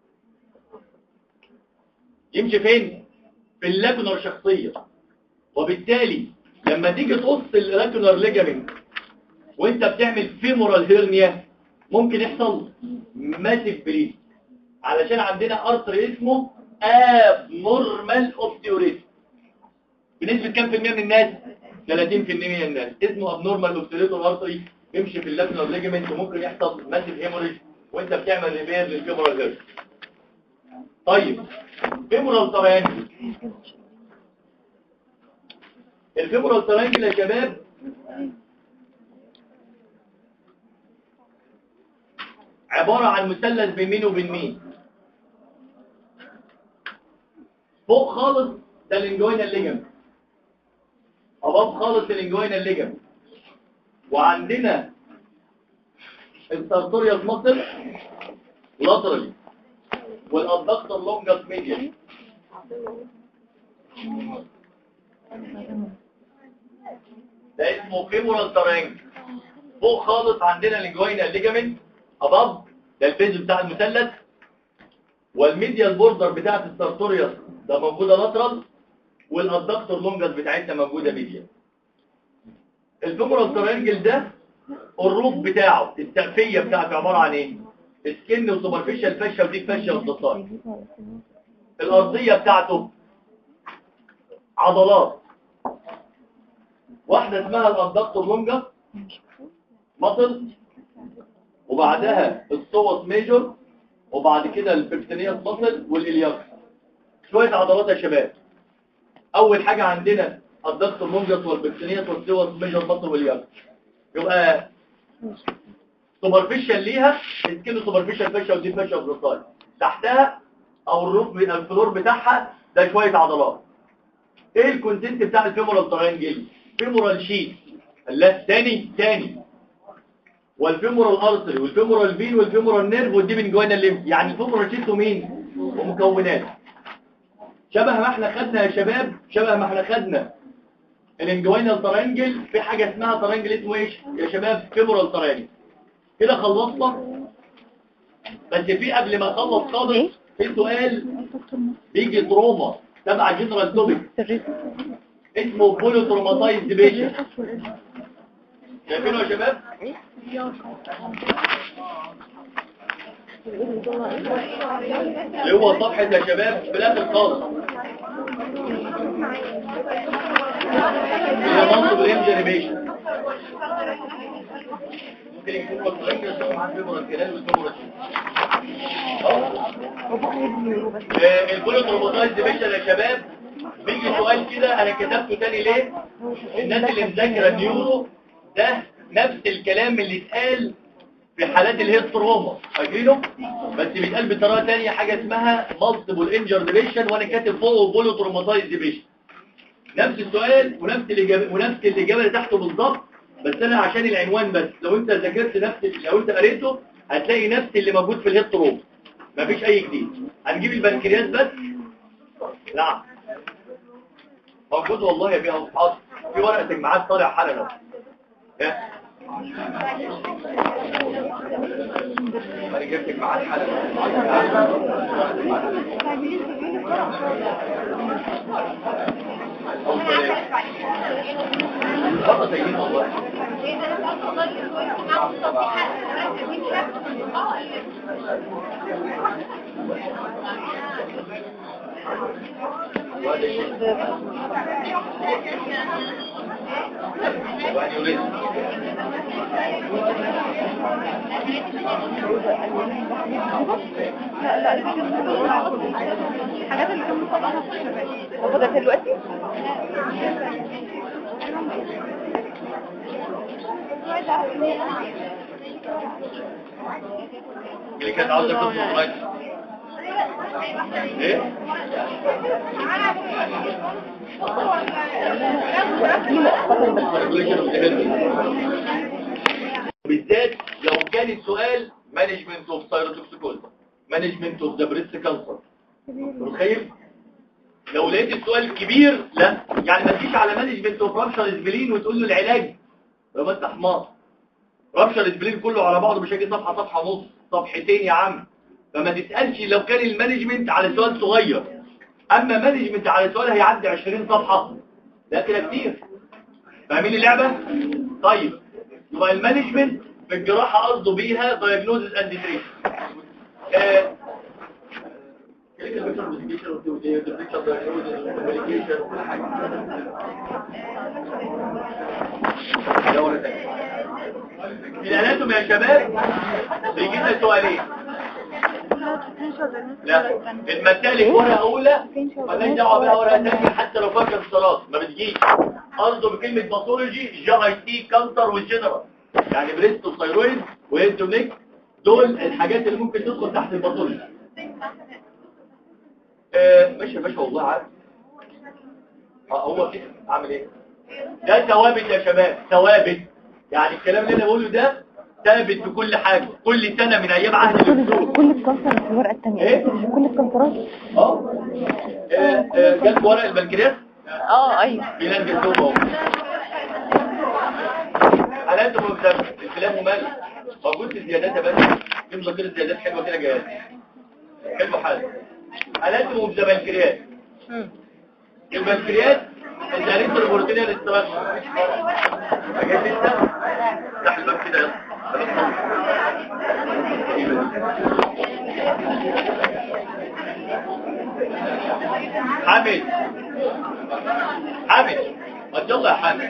Speaker 1: يمشي فين؟ في اللاكونر شخصيا. وبالتالي لما تيجي تقص اللاكونر ليجامنت وانت بتعمل فيمورال هيرنيا ممكن يحصل ماسيف بريد، علشان عندنا ارتري اسمه ابنورمال اوبتيوريتور. بنسبة كام في المية من الناس؟ 30% من الناس اسمه ابنورمال اوبتيوريتور ارتري يمشي في اللاكونر ليجامنت، وممكن يحصل ماسيف هيموريج وانت بتعمل ريبير للفيمورال هيرنيا. طيب فيمورال ترانجل. الفيمورال ترانجل يا شباب عبارة عن مثلث بين مين وبين مين. فوق خالص ده الانجوينال ليجامنت، أباط خالص الانجوينال ليجامنت، وعندنا السارتوريوس ماسل لاترالي، والادكتور لونجاس ميديال. ده اسمه فيمورال ترانجل. فوق خالص عندنا الانجوينال ليجامنت اباب، ده البيز بتاع المثلث، والميديال بوردر بتاعت السارتوريوس ده موجوده لاترال، والادكتور لونجاس بتاعتنا موجوده ميديال. الفيمورال ترانجل ده الروف بتاعه السقفيه بتاعته عباره عن ايه؟ سكن وسوبرفيشال فاشيا وديك فاشيا واتصال. الارضيه بتاعته عضلات، واحده اسمها الادكتور لونجاس ماسل، وبعدها السوس ميجور، وبعد كده البيكتينيوس ماسل والإلياكس. شويه عضلات يا شباب. اول حاجه عندنا الادكتور لونجاس والبيكتينيوس والسوس ميجور ماسل والإلياكس. يبقى سوبرفيشال ليها سكين سوبرفيشال فاشيا ودي فاشيا وبروتاي، تحتها او الروف الفلور بتاعها ده شويه عضلات. ايه الكونتنت بتاع الفيمورال ترانجل؟ فيمورال شيت، لا تاني والفيمورال ارتري والفيمورال فين والفيمورال نيرف والديبنجوينال ليمف. يعني الفيمورال شيت ومين ومكونات. شبه ما احنا خدنا يا شباب، شبه ما احنا خدنا الانجوينال ترانجل، في حاجه اسمها ترانجل اسمه ايش يا شباب؟ فيمورال ترانجل. كده خلصنا. بس في قبل ما اخلص خالص في سؤال بيجي تروما تبع جنرال توبيك اسمه بولو تروماتايزد بيشن. شايفينه يا شباب؟ اللي هو صفحة يا شباب في الاخر خالص. هي منصب الانجريبيشن ممكن يكون مطلق معاه فيبر الكلال والفيبر البوليت روبوتايز ديفيشن يا شباب. بيجي سؤال كده انا كتبته تاني ليه؟ الناس اللي مذاكره النيورو ده نفس الكلام اللي اتقال في حالات الهيستروما فاكرينه؟ بس بيتقال بطريقه ثانيه حاجه اسمها مالتيبل انجر ديفيشن وانا كاتب فوقه بوليت روبوتايز ديفيشن. نفس السؤال ونفس الاجابه اللي تحته بالظبط، بس انا عشان العنوان بس. لو انت ذاكرت لو انت قريته هتلاقي نفس اللي موجود في الهيستروما، مفيش اي جديد. هنجيب البنكرياس بس. نعم موجود والله يا بيه اهو. حاضر في ورقه تجمعات طالع حالا اهو. انا جبت تجمعات حالا والله زيين والله.
Speaker 2: الحاجات اللي كانوا مطلعها في الشباب موجودة دلوقتي.
Speaker 1: اللي كانت عاوزة تطلب رايك ايه؟ بالذات لو كان السؤال مانجمنت اوف سايروتوكسيكوز، مانجمنت اوف ذا بريست كانسر، متخيل؟ لو لقيت السؤال كبير لا، يعني ما تجيش على مانجمنت اوف رابشر اسبلين وتقول له العلاج يبقى انت حمار. رابشر اسبلين كله على بعضه مش هيجي صفحه صفحه ونص، صفحتين يا عم. فما تسالش لو كان المانجمنت على سؤال صغير، اما مانجمنت على سؤال هيعدي 20 صفحه ده كده كتير. فاهمين اللعبه؟ طيب يبقى المانجمنت في الجراحه قصده بيها دايجنوزز اند تريتمنت. الاناتومي يا شباب بيجي لنا سؤالين. لا المسالك ورقه اولى مالناش دعوه بها ورقه ثانيه حتى لو فاكر الصلاه ما بتجيش. قصده بكلمه باثولوجي جي اي تي كانسر والجنرال، يعني بريست وثايرويد وهيدونيك، دول الحاجات اللي ممكن تدخل تحت الباثولوجي. ماشي يا باشا والله عارف. هو كده عامل ايه؟ ده ثوابت يا شباب، ثوابت. يعني الكلام اللي انا بقوله ده ثابت في كل حاجه، كل سنه من ايام عهد الدكتور.
Speaker 2: كل الكانسر في الورقه الثانيه
Speaker 1: ايه؟
Speaker 2: كل الكانسرات.
Speaker 1: جالك ورق البنكرياس؟
Speaker 2: ايوه
Speaker 1: في ناس جالهم اهو. حالات مبتدئه الكلام ممل موجود في الزيادات يا باشا. في مذكره زيادات حلوه كده جايه. حلو حاجه. حالات مبتدئه بنكرياس. البنكرياس الدارين البروتينيه الاستراكشر. حاجات لسه افتح الباب كده يلا. حامد ما يلا يا حامد.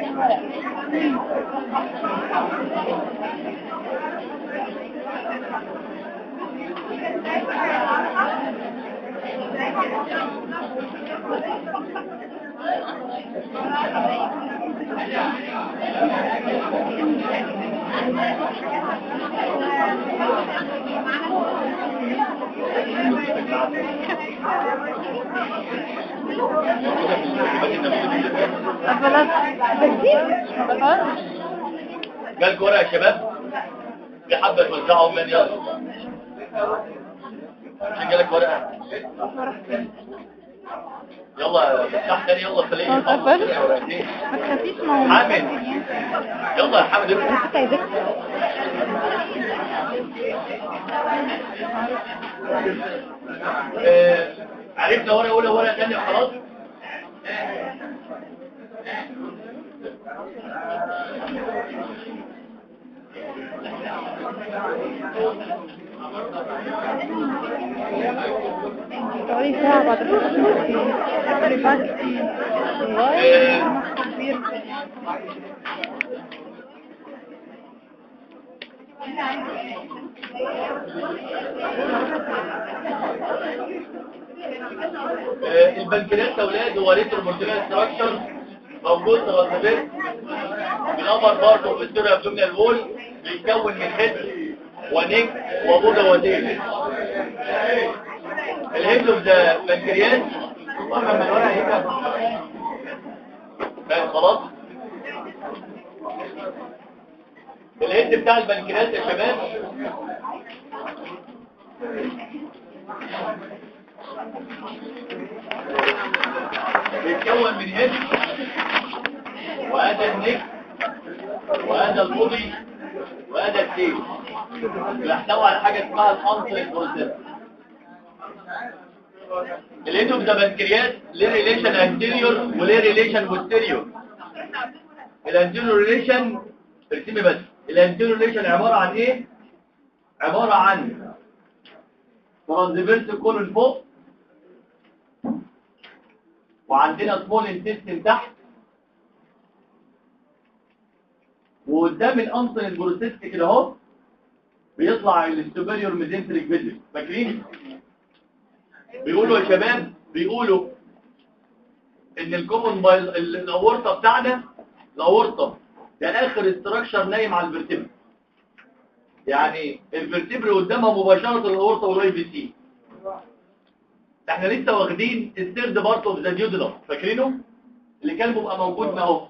Speaker 1: جالك ورقة يا شباب في حبة توزعهم من يلا. مش جالك ورقة يلا افتح تاني يلا خليه
Speaker 2: ما تخافيش
Speaker 1: حامد يلا يا حامد عرفنا ورقة أولى ورقة ثانية خلاص.
Speaker 2: حوالي ساعة بعد الفجر والله كبير.
Speaker 1: البنكرياس يا اولاد هو ريترومورتينال ستراكشر موجود في الراسبيت بالامر برضه في السيرو ابدومينال وول، بيتكون من هيد ونيك وبوده وديل. الهيد اوف ذا بنكرياس لما الورق يبقى خلاص. الهيد بتاع البنكرياس يا شباب بيتكون من هيد وهذا النك وهذا البودي وهذا التيل، بيحتوي على حاجه اسمها الانسولين بروسيس. الهيد اوف ذا بنكرياس ليه ريليشن انتيريور وليه ريليشن بوستيريور. الانتيريور ريليشن ارسمي بس. الانتيريور ريليشن عباره عن ايه؟ عباره عن ترانسفيرس كولون فوق، وعندنا سمول انتستين تحت، وقدام الانسولين بروسيس كده اهو بيطلع السوبيريور ميزنتريك فيزل. فاكرين؟ بيقولوا يا شباب بيقولوا ان الكومن الاورطه بتاعنا، الاورطه ده اخر استراكشر نايم على الفرتبر، يعني الفرتبر قدامها مباشره الاورطه والاي بي سي. احنا لسه واخدين الثيرد بارت اوف ذا ديودنم، فاكرينه اللي كان بيبقى موجود ما اهو.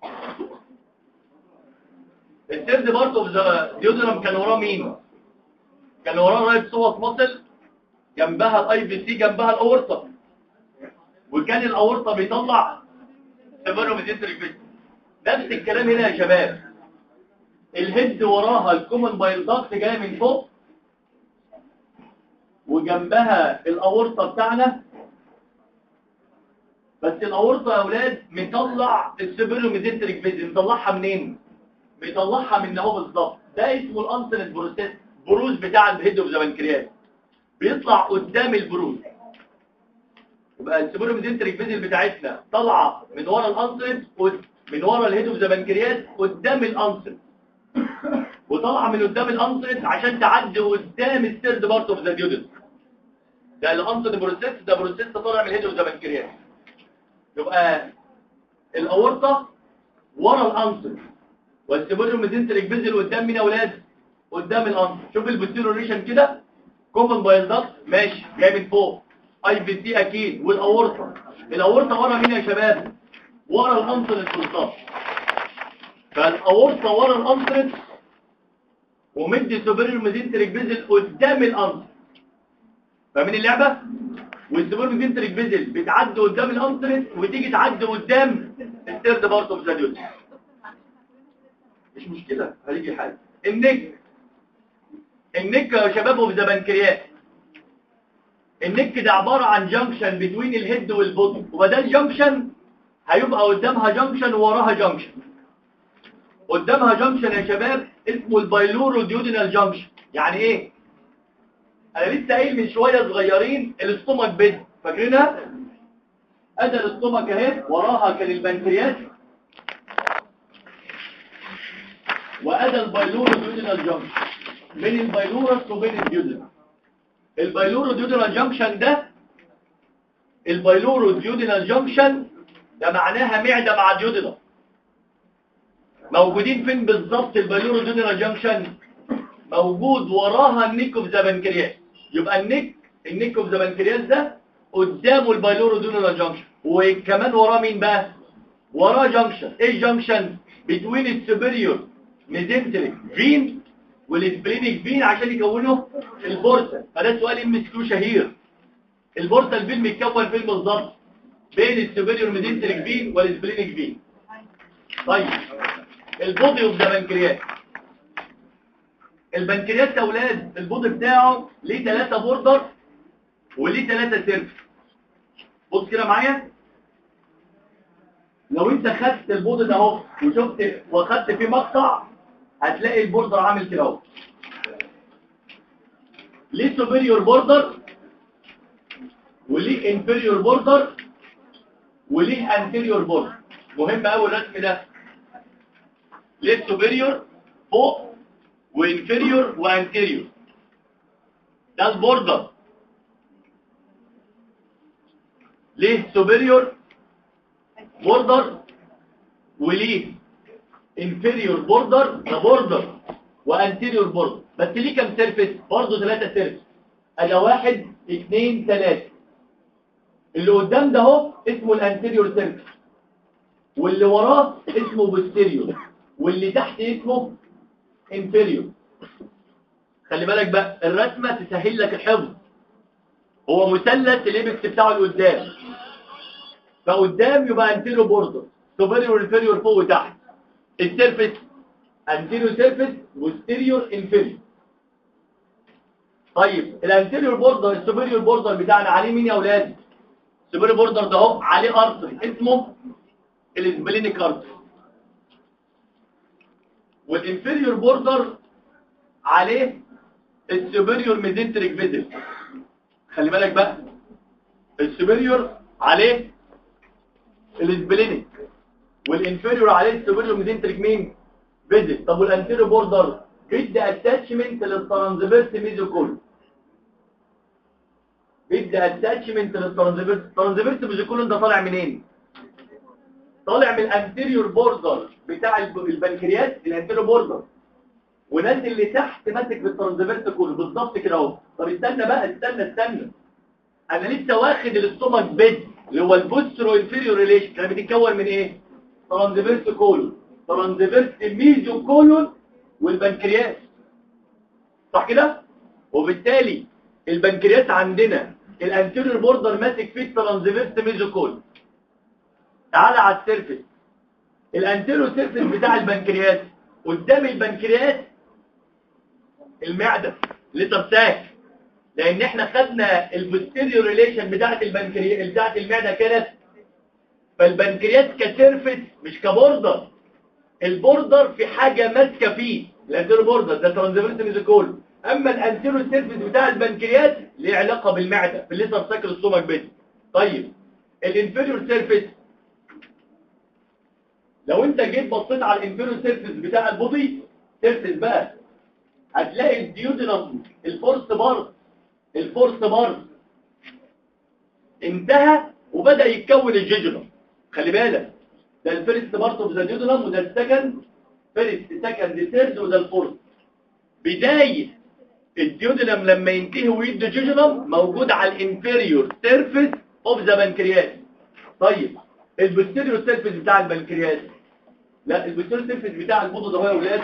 Speaker 1: الثيرد بارت اوف ذا ديودنم كان وراه مين؟ كان وراه رايت سوس ماسل، جنبها الاي بي سي، جنبها الاورطه، وكان الاورطه بيطلع سيرفيروميزنتريك فيزل. نفس الكلام هنا يا شباب. الهيد وراها الكومن بايل داكت جايه من فوق، وجنبها الاورطه بتاعنا، بس الاورطه يا اولاد مطلع السيرفيروميزنتريك فيزل. مطلعها منين؟ بيطلعها من اهو بالظبط. ده اسمه الانسولين بروسيس، بروز بتاع الهيد اوف ذا بنكرياس بيطلع قدام البروز. يبقى السيرفيروميزنتريك فيزل بتاعتنا طالعه من ورا الانسولين، من ورا الهيد اوف ذا بنكرياس قدام الانسولين، وطالعه من قدام الانسولين عشان تعدي قدام الثيرد بارت اوف ذا ديودنم. ده الانسولين بروسيس، ده بروسيس طالع من الهيد اوف ذا بنكرياس. يبقى الاورطه ورا الانسولين، والسيرفيروميزنتريك فيزل قدام مين يا اولاد؟ قدام الانسولين. شوف البوستيريور ريشن كده، كومن بايل داكت ماشي جاي من فوق، اي بي سي اكيد، والاورطه. الاورطه ورا مين يا شباب؟ ورا الانسولين بالظبط. فالاورطه ورا الانسولين ومدي سوبيريور ميزنتريك فيزل قدام الانسولين. فاهمين اللعبه؟ والسوبيريور ميزنتريك فيزل بتعدي قدام الانسولين وتيجي تعدي قدام الثيرد بارت اوف ذا ديودنم. مش مشكله، هيجي حاجه. النك يا شباب اوف ذا بنكرياس. النك ده عباره عن جنكشن بين الهيد والبودي، وبدل جنكشن هيبقى قدامها جنكشن ووراها جنكشن. قدامها جنكشن يا شباب اسمه البايلورو ديودينال جنكشن. يعني ايه؟ انا لسه قايل من شويه صغيرين الاستومك بيد، فاكرينها؟ ادي الاستومك اهي، وراها كان البنكرياس، وادي البايلورو ديودينال جنكشن بين البايلورس وبين الديودينال. البايلورو ديودينال جنكشن ده، البايلورو ديودينال جنكشن ده معناها معده مع ديودينال. موجودين فين بالظبط البايلورو ديودينال جنكشن؟ موجود وراها النيك اوف ذا بنكرياس. يبقى النيك اوف ذا بنكرياس ده قدامه البايلورو ديودينال جنكشن، وكمان وراه مين بقى؟ وراه جنكشن. ايه جنكشن؟ بين السوبيريور ميزنتريك فين والسبلينيك فين عشان يكونوا البورتال. فده سؤال ام اس كيو شهير. البورتال فين بيتكون فين بالظبط؟ بين السوبيريور ميزنتريك فين والسبلينيك فين. طيب البودي اوف ذا بنكرياس. البنكرياس يا اولاد البودي بتاعه ليه 3 بوردر وليه 3 سيرف. بص كده معايا، لو انت خدت البودي ده اهو وشفت واخدت فيه مقطع هتلاقي البوردر عامل كده اهو. ليه سوبيريور بوردر وليه انفيريور بوردر وليه انتيريور بوردر. مهم قوي الرسم ده. ليه سوبيريور فوق وانفيريور وانتيريور، ده البوردر. ليه سوبيريور بوردر وليه انفيريور بوردر، ده بوردر وانتيريور بوردر. بس ليه كام سيرفيس؟ برضه 3 سيرفيس. ادي 1 2 3. اللي قدام ده اهو اسمه الانتيريور سيرفيس، واللي وراه اسمه بوستيريور، واللي تحت اسمه انفيريور. خلي بالك بقى الرسمه تسهل لك الحفظ. هو مثلث الايبكس بتاعه لقدام، فقدام يبقى انتيريور بوردر، سوبيريور وانفيريور فوق وتحت. السيرفيس انتيريور سيرفيس، بوستيريور انفيريور. طيب الانتيريور بوردر السوبيريور بوردر بتاعنا عليه مين يا اولاد؟ السوبيريور بوردر ده اهو عليه ارتري اسمه الاسبلينيك ارتري، والانفيريور بوردر عليه السوبيريور ميزنتريك فيزل. خلي بالك بقى السوبيريور عليه الاسبلينيك، والانفيريور عليه السوبيريور ميزنتريك مين؟ فيزل. طب والانتيريور بوردر بيدي اتاتشمنت للترانسفيرس ميزوكول، بيدي اتاتشمنت للترانسفيرس. الترانسفيرس ميزوكول ده طالع منين؟ طالع من الانتيريور بوردر بتاع البنكرياس، الانتيريور بوردر، وناس اللي تحت ماسك بالترانسفيرس كله بالظبط كده اهو. طب استنى بقى، استنى انا لسه واخد الاستومك بيد اللي هو البوسترو انفيريور ريليشن، كان بتتكون من ايه؟ ترانسفيرس كولون، ترانسفيرس ميزو كولون والبنكرياس، صح كده؟ وبالتالي البنكرياس عندنا الانتيريور بوردر ماسك فيه الترانسفيرس ميزو كولون. تعالى على السيرفيس، الانتيريور سيرفيس بتاع البنكرياس، قدام البنكرياس المعده لتر ساك، لان احنا خدنا البوستيريور ريليشن بتاعه البنكرياس بتاعه المعده كانت، فالبنكرياس كسيرفيس مش كبوردر. البوردر في حاجه ماسكه فيه، الانتيريور بوردر ده ترانسفيرس ميزوكول، اما الانتيريور سيرفيس بتاع البنكرياس ليه علاقه بالمعده في الليتر ساك الستومك بيت. طيب الانفيريور سيرفيس، لو انت جيت بصيت على الانفيريور سيرفيس بتاع البودي سيرفيس بقى، هتلاقي الديودينم الفورس بار انتهى وبدأ يتكون الجيجونم. خلي بالك ده الفيرست بارت اوف ذا ديودينم، وده السكند فيرست سكند ثيرد، وده الفورث. بداية الديودينم لما ينتهي ويدي جيجونم موجود على الانفيريور سيرفيس اوف ذا بنكرياس. طيب البوستيريور سيرفيس بتاع البنكرياس، لا البوستيريور سيرفيس بتاع البودي ده هو يا ولاد،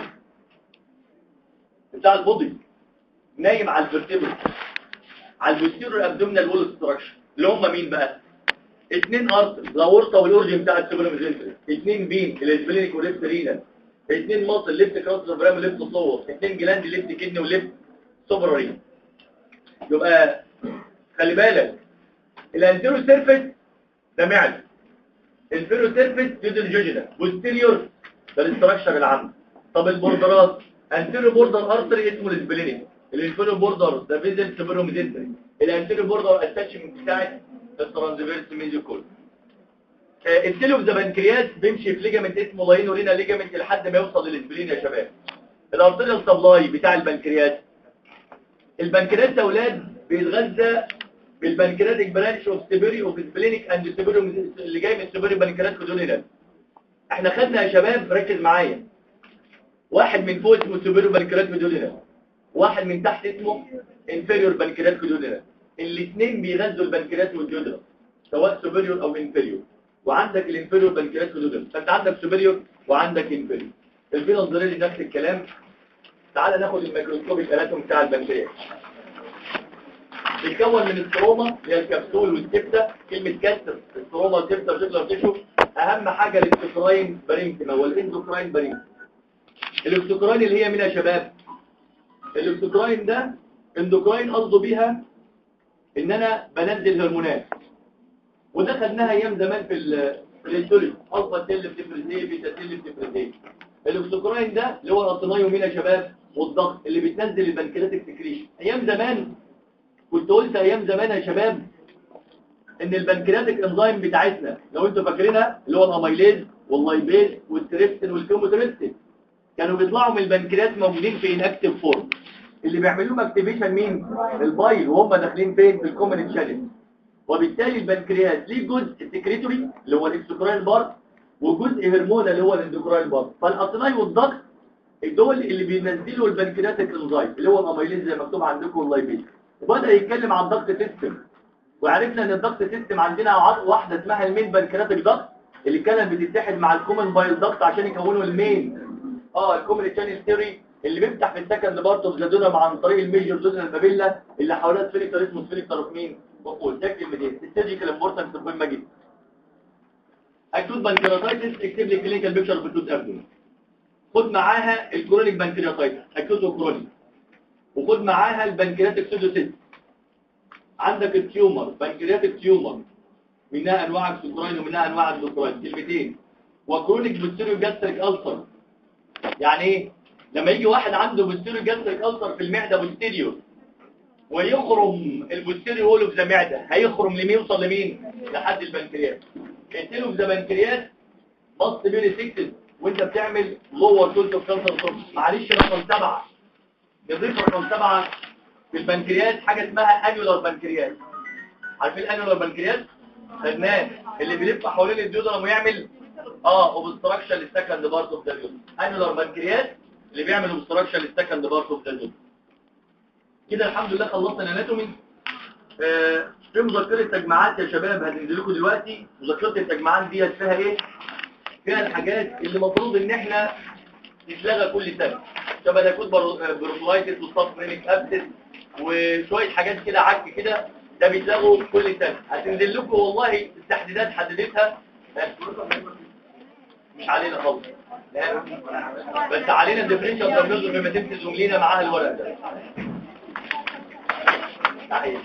Speaker 1: بتاع البودي نايم على الفرتبرا، على البوستيريور ابدومينال وول ستراكشر، اللي هم مين بقى؟ 2 ارتر، الاورطه والاورجن بتاع السوبرميزنتري، 2 بين الاسبلينيك والليفت رينال، 2 ماسل ليفت كراس برام وليفت صور، 2 جلاند ليفت كدني وليفت سوبرارين. يبقى خلي بالك الانتيرو سيرفيس ده معده، الانفيرو سيرفيس ديودل جوجينا، بوستيريور ده الاستراكشر العام. طب البوردرات، انتيرو بوردر ارتري اسمه الاسبلينيك، الانفيرو بوردر ده فيزل سوبرميزنتري، الانتيرو بوردر اتاتشمنت بتاعت الترانسفيرس ميزوكول. التيلو ذا بنكرياس بيمشي في ليجامنت اسمه لاينو رينا ليجامنت لحد ما يوصل للاسبلين يا شباب. الارتيريال سبلاي بتاع البنكرياس، البنكرياس ده اولاد بيتغذى بالبنكرياتيك برانش اوف سيبيري اوف سبلينيك اند سيبيري اللي جاي من سيبيري بنكرياس كودونينال. احنا خدنا يا شباب ركز معايا، واحد من فوق اسمه سيبيري بنكرياس كودونينال، واحد من تحت اسمه انفيريور بنكرياس كودونينال. الاثنين بيغذوا البنكرياس والجدرة سواء سوبيريور او انفيريور، وعندك الانفيريور بنكرياس كودونينال، فانت عندك سوبيريور وعندك انفيريور. الفينوس دريلي نفس الكلام. تعال ناخد الميكروسكوب الاناتوم بتاع البنكرياس. بيتكون من الستروما اللي هي الكبسول والسبتة، كلمة كسر الستروما والسبتة وتقدر تشوف اهم حاجة الاكسوكراين بارينكما والاندوكراين بارينكما. الاكسوكراين اللي هي مين يا شباب؟ الاكسوكراين ده اندوكراين قصده بيها ان انا بنزل هرمونات، وده خدناها ايام زمان في الهيستوري، الفا سيل بتفرز ايه، بيتا سيل بتفرز ايه. الاكسوكراين ده اللي هو الاطنايومين يا شباب، والضغط اللي بتنزل البنكرياتيك سكريشن. ايام زمان كنت قلت ايام زمان يا شباب ان البنكرياتيك انزيم بتاعتنا لو انتوا فاكرينها اللي هو الاميليز واللايبيز والتريبسين والكيموتريبسين كانوا بيطلعوا من البنكرياس موجودين في اناكتيف فورم. اللي بيعملوا لهم اكتيفيشن مين؟ البايل، وهم داخلين فين؟ في الكومن شانل. وبالتالي البنكرياس ليه جزء سكريتوري اللي هو الاكسوكراين بارت وجزء هرمونال اللي هو الاندوكراين بارت. فالاطناي والضغط دول اللي بينزلوا البنكرياتيك انزيم اللي هو الاميليز زي مكتوب عندكم واللايبيز. وبدا يتكلم عن الضغط سيستم، وعرفنا ان الضغط سيستم عندنا واحده اسمها المين بنكرياتيك ضغط اللي كانت بتتحد مع الكومن بايل ضغط عشان يكونوا المين الكومن شانل ثيوري اللي بيفتح في السكند بارت اوف ذا دونم عن طريق الميجر دونال بابيلا اللي حواليها سفينكتر اسمه سفينكتر اوف مين؟ وقول ده كلمتين استراتيجيكال امبورتنس مهمه جدا. اكيوت بنكرياتايتس اكتب لي كلينيكال بيكتشر في اكيوت ابدومين. خد معاها الكرونيك بنكرياتايتس اكيوت وكرونيك، وخد معاها البنكرياتيك سودوسيست. عندك التيومر بنكرياتيك تيومر منها انواع السكراين ومنها انواع الدكراين كلمتين. وكرونيك بوستيريو جاستريك ألسر يعني ايه؟ لما يجي واحد عنده بوستيريو جاستريك ألسر في المعده بوستيريو ويخرم البوستيريو هول في المعده، هيخرم لمين؟ يوصل لمين؟ لحد البنكرياس. انتلو في البنكرياس مص بيري سيكتد وانت بتعمل لور كولت اوف كانسر. معلش رقم 7 نضيف رقم 7 في البنكرياس حاجه اسمها انيولار بنكرياس. عارفين الانيولار بنكرياس؟ خدناه اللي بيلف حوالين الديودرم ويعمل اوبستراكشن للسكند بارت اوف ذا ديودرم. انيولار بنكرياس اللي بيعمل اوبستراكشن للسكند بارت اوف ذا ديودرم. كده الحمد لله خلصنا الاناتومي. في مذكره تجمعات يا شباب هتنزل لكم دلوقتي. مذكره التجمعات دي فيها ايه؟ فيها الحاجات اللي المفروض ان احنا نتلغى كل سنه، شبه ده يكون بروتولايتس وصف رينيك ابسس وشويه حاجات كده عك كده، ده بيتلغوا كل سنه. هتنزل لكم والله التحديدات حددتها مش علينا خالص، بس علينا الديفرنشال دايجنوز لما تنزل لينا معاها الورق ده. تعالى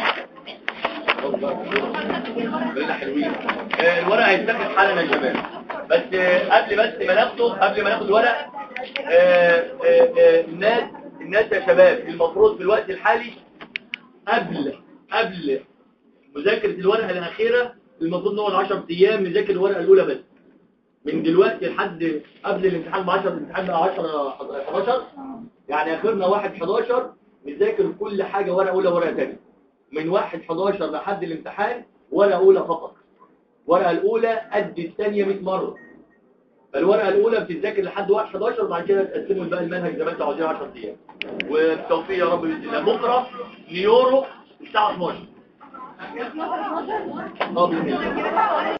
Speaker 1: كلنا حلوين. الورق هيتاخد حالا يا شباب، بس قبل ما ناخد الورق الناس يا شباب المفروض في الوقت الحالي قبل مذاكرة الورقة الأخيرة المفروض نقعد 10 أيام نذاكر الورقة الأولى بس. من دلوقتي لحد قبل الامتحان ب10 الامتحان بقى 10 11 يعني آخرنا 1/11 نذاكر كل حاجة ورقة أولى ورقة ثانيه. من 1/11 لحد الامتحان ورقة أولى فقط. الورقة الأولى قد الثانية 100 مرة. فالورقة الأولى بتتذاكر لحد 1/11 وبعد كده تقسموا بقى المنهج زي ما انتوا عاوزين 10 أيام. وبالتوفيق يا رب بإذن الله. بكرة نيورو الساعة 12. بإذن الله.